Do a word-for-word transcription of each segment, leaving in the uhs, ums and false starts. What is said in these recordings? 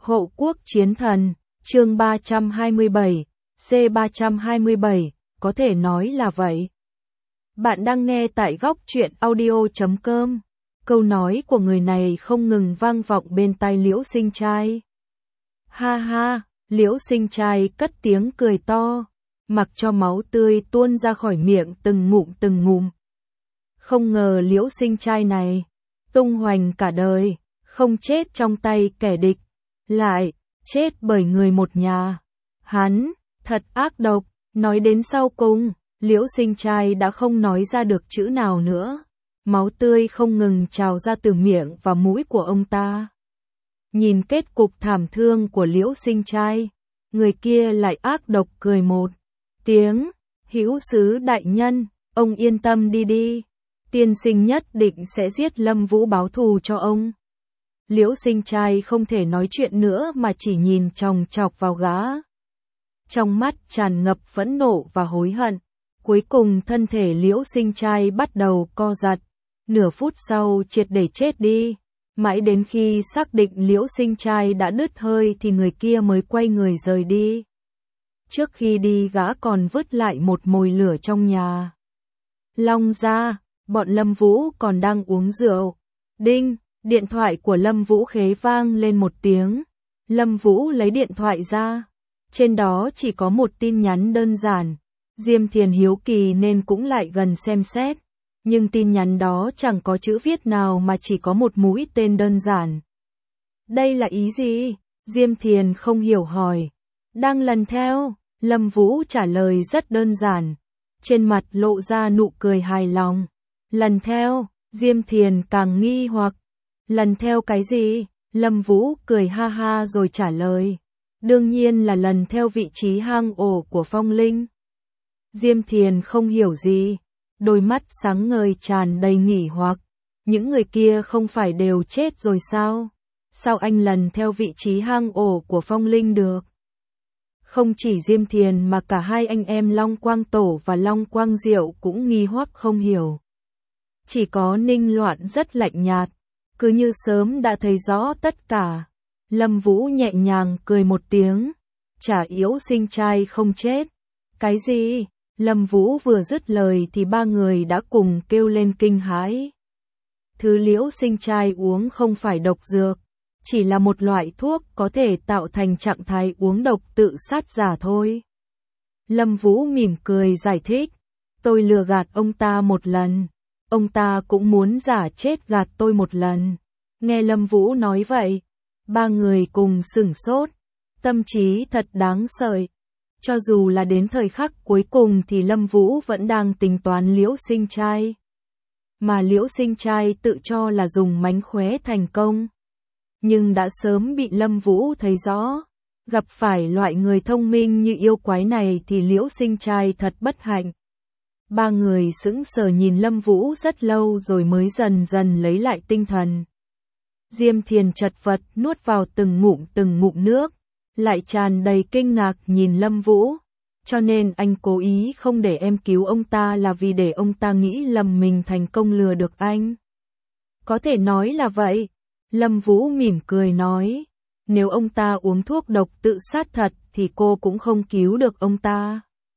Hộ quốc chiến thần, chương ba trăm hai mươi bảy, C ba trăm hai mươi bảy, có thể nói là vậy. Bạn đang nghe tại góc truyện audio chấm com. Câu nói của người này không ngừng vang vọng bên tai Liễu Sinh Trai. Ha ha, Liễu Sinh Trai cất tiếng cười to, mặc cho máu tươi tuôn ra khỏi miệng từng ngụm từng ngụm. Không ngờ Liễu Sinh Trai này, tung hoành cả đời, không chết trong tay kẻ địch, lại chết bởi người một nhà. Hắn, thật ác độc, nói đến sau cùng, Liễu Sinh Trai đã không nói ra được chữ nào nữa. Máu tươi không ngừng trào ra từ miệng và mũi của ông ta. Nhìn kết cục thảm thương của Liễu Sinh Trai, người kia lại ác độc cười một tiếng, hữu sứ đại nhân, ông yên tâm đi đi, tiên sinh nhất định sẽ giết Lâm Vũ báo thù cho ông. Liễu Sinh Trai không thể nói chuyện nữa mà chỉ nhìn chòng chọc vào gã. Trong mắt tràn ngập phẫn nộ và hối hận. Cuối cùng thân thể Liễu Sinh Trai bắt đầu co giật. Nửa phút sau triệt để chết đi. Mãi đến khi xác định Liễu Sinh Trai đã đứt hơi thì người kia mới quay người rời đi. Trước khi đi gã còn vứt lại một mồi lửa trong nhà. Long ra, bọn Lâm Vũ còn đang uống rượu. Đinh, điện thoại của Lâm Vũ khế vang lên một tiếng. Lâm Vũ lấy điện thoại ra. Trên đó chỉ có một tin nhắn đơn giản. Diêm Thiền hiếu kỳ nên cũng lại gần xem xét. Nhưng tin nhắn đó chẳng có chữ viết nào mà chỉ có một mũi tên đơn giản. Đây là ý gì? Diêm Thiền không hiểu hỏi. Đang lần theo, Lâm Vũ trả lời rất đơn giản. Trên mặt lộ ra nụ cười hài lòng. Lần theo, Diêm Thiền càng nghi hoặc. Lần theo cái gì? Lâm Vũ cười ha ha rồi trả lời. Đương nhiên là lần theo vị trí hang ổ của Phong Linh. Diêm Thiền không hiểu gì. Đôi mắt sáng ngời tràn đầy nghỉ hoặc. Những người kia không phải đều chết rồi sao? Sao anh lần theo vị trí hang ổ của Phong Linh được? Không chỉ Diêm Thiền mà cả hai anh em Long Quang Tổ và Long Quang Diệu cũng nghi hoặc không hiểu. Chỉ có Ninh Loạn rất lạnh nhạt, cứ như sớm đã thấy rõ tất cả. Lâm Vũ nhẹ nhàng cười một tiếng. Chả Liễu Sinh Trai không chết. Cái gì? Lâm Vũ vừa dứt lời thì ba người đã cùng kêu lên kinh hãi. Thứ Liễu Sinh Trai uống không phải độc dược, chỉ là một loại thuốc có thể tạo thành trạng thái uống độc tự sát giả thôi. Lâm Vũ mỉm cười giải thích. Tôi lừa gạt ông ta một lần. Ông ta cũng muốn giả chết gạt tôi một lần. Nghe Lâm Vũ nói vậy, ba người cùng sửng sốt. Tâm trí thật đáng sợ. Cho dù là đến thời khắc cuối cùng thì Lâm Vũ vẫn đang tính toán Liễu Sinh Trai. Mà Liễu Sinh Trai tự cho là dùng mánh khóe thành công. Nhưng đã sớm bị Lâm Vũ thấy rõ. Gặp phải loại người thông minh như yêu quái này thì Liễu Sinh Trai thật bất hạnh. Ba người sững sờ nhìn Lâm Vũ rất lâu rồi mới dần dần lấy lại tinh thần. Diêm Thiền chật vật nuốt vào từng ngụm từng ngụm nước. Lại tràn đầy kinh ngạc nhìn Lâm Vũ. Cho nên anh cố ý không để em cứu ông ta là vì để ông ta nghĩ lầm mình thành công lừa được anh. Có thể nói là vậy. Lâm Vũ mỉm cười nói. Nếu ông ta uống thuốc độc tự sát thật thì cô cũng không cứu được ông ta.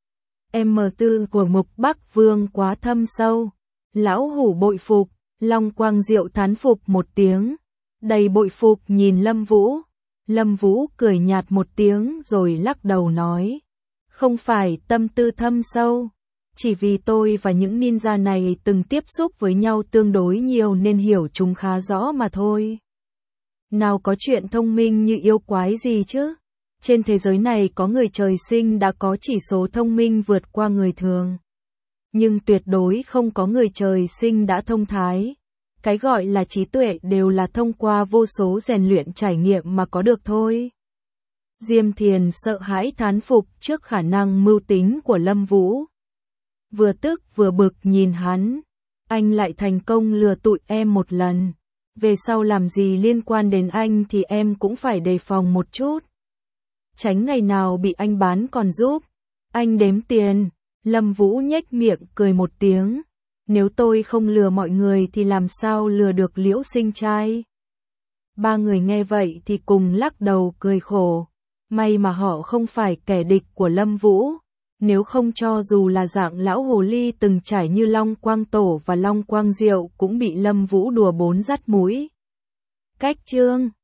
Em mờ tư của Mục Bắc Vương quá thâm sâu. Lão hủ bội phục. Long Quang Diệu thán phục một tiếng. Đầy bội phục nhìn Lâm Vũ. Lâm Vũ cười nhạt một tiếng rồi lắc đầu nói. Không phải tâm tư thâm sâu. Chỉ vì tôi và những ninja này từng tiếp xúc với nhau tương đối nhiều nên hiểu chúng khá rõ mà thôi. Nào có chuyện thông minh như yêu quái gì chứ? Trên thế giới này có người trời sinh đã có chỉ số thông minh vượt qua người thường. Nhưng tuyệt đối không có người trời sinh đã thông thái. Cái gọi là trí tuệ đều là thông qua vô số rèn luyện trải nghiệm mà có được thôi. Diêm Thiền sợ hãi thán phục trước khả năng mưu tính của Lâm Vũ. Vừa tức vừa bực nhìn hắn. Anh lại thành công lừa tụi em một lần. Về sau làm gì liên quan đến anh thì em cũng phải đề phòng một chút. Tránh ngày nào bị anh bán còn giúp. Anh đếm tiền. Lâm Vũ nhếch miệng cười một tiếng. Nếu tôi không lừa mọi người thì làm sao lừa được Liễu Sinh Trai? Ba người nghe vậy thì cùng lắc đầu cười khổ. May mà họ không phải kẻ địch của Lâm Vũ. Nếu không cho dù là dạng lão hồ ly từng trải như Long Quang Tổ và Long Quang Diệu cũng bị Lâm Vũ đùa bốn dắt mũi. Cách chương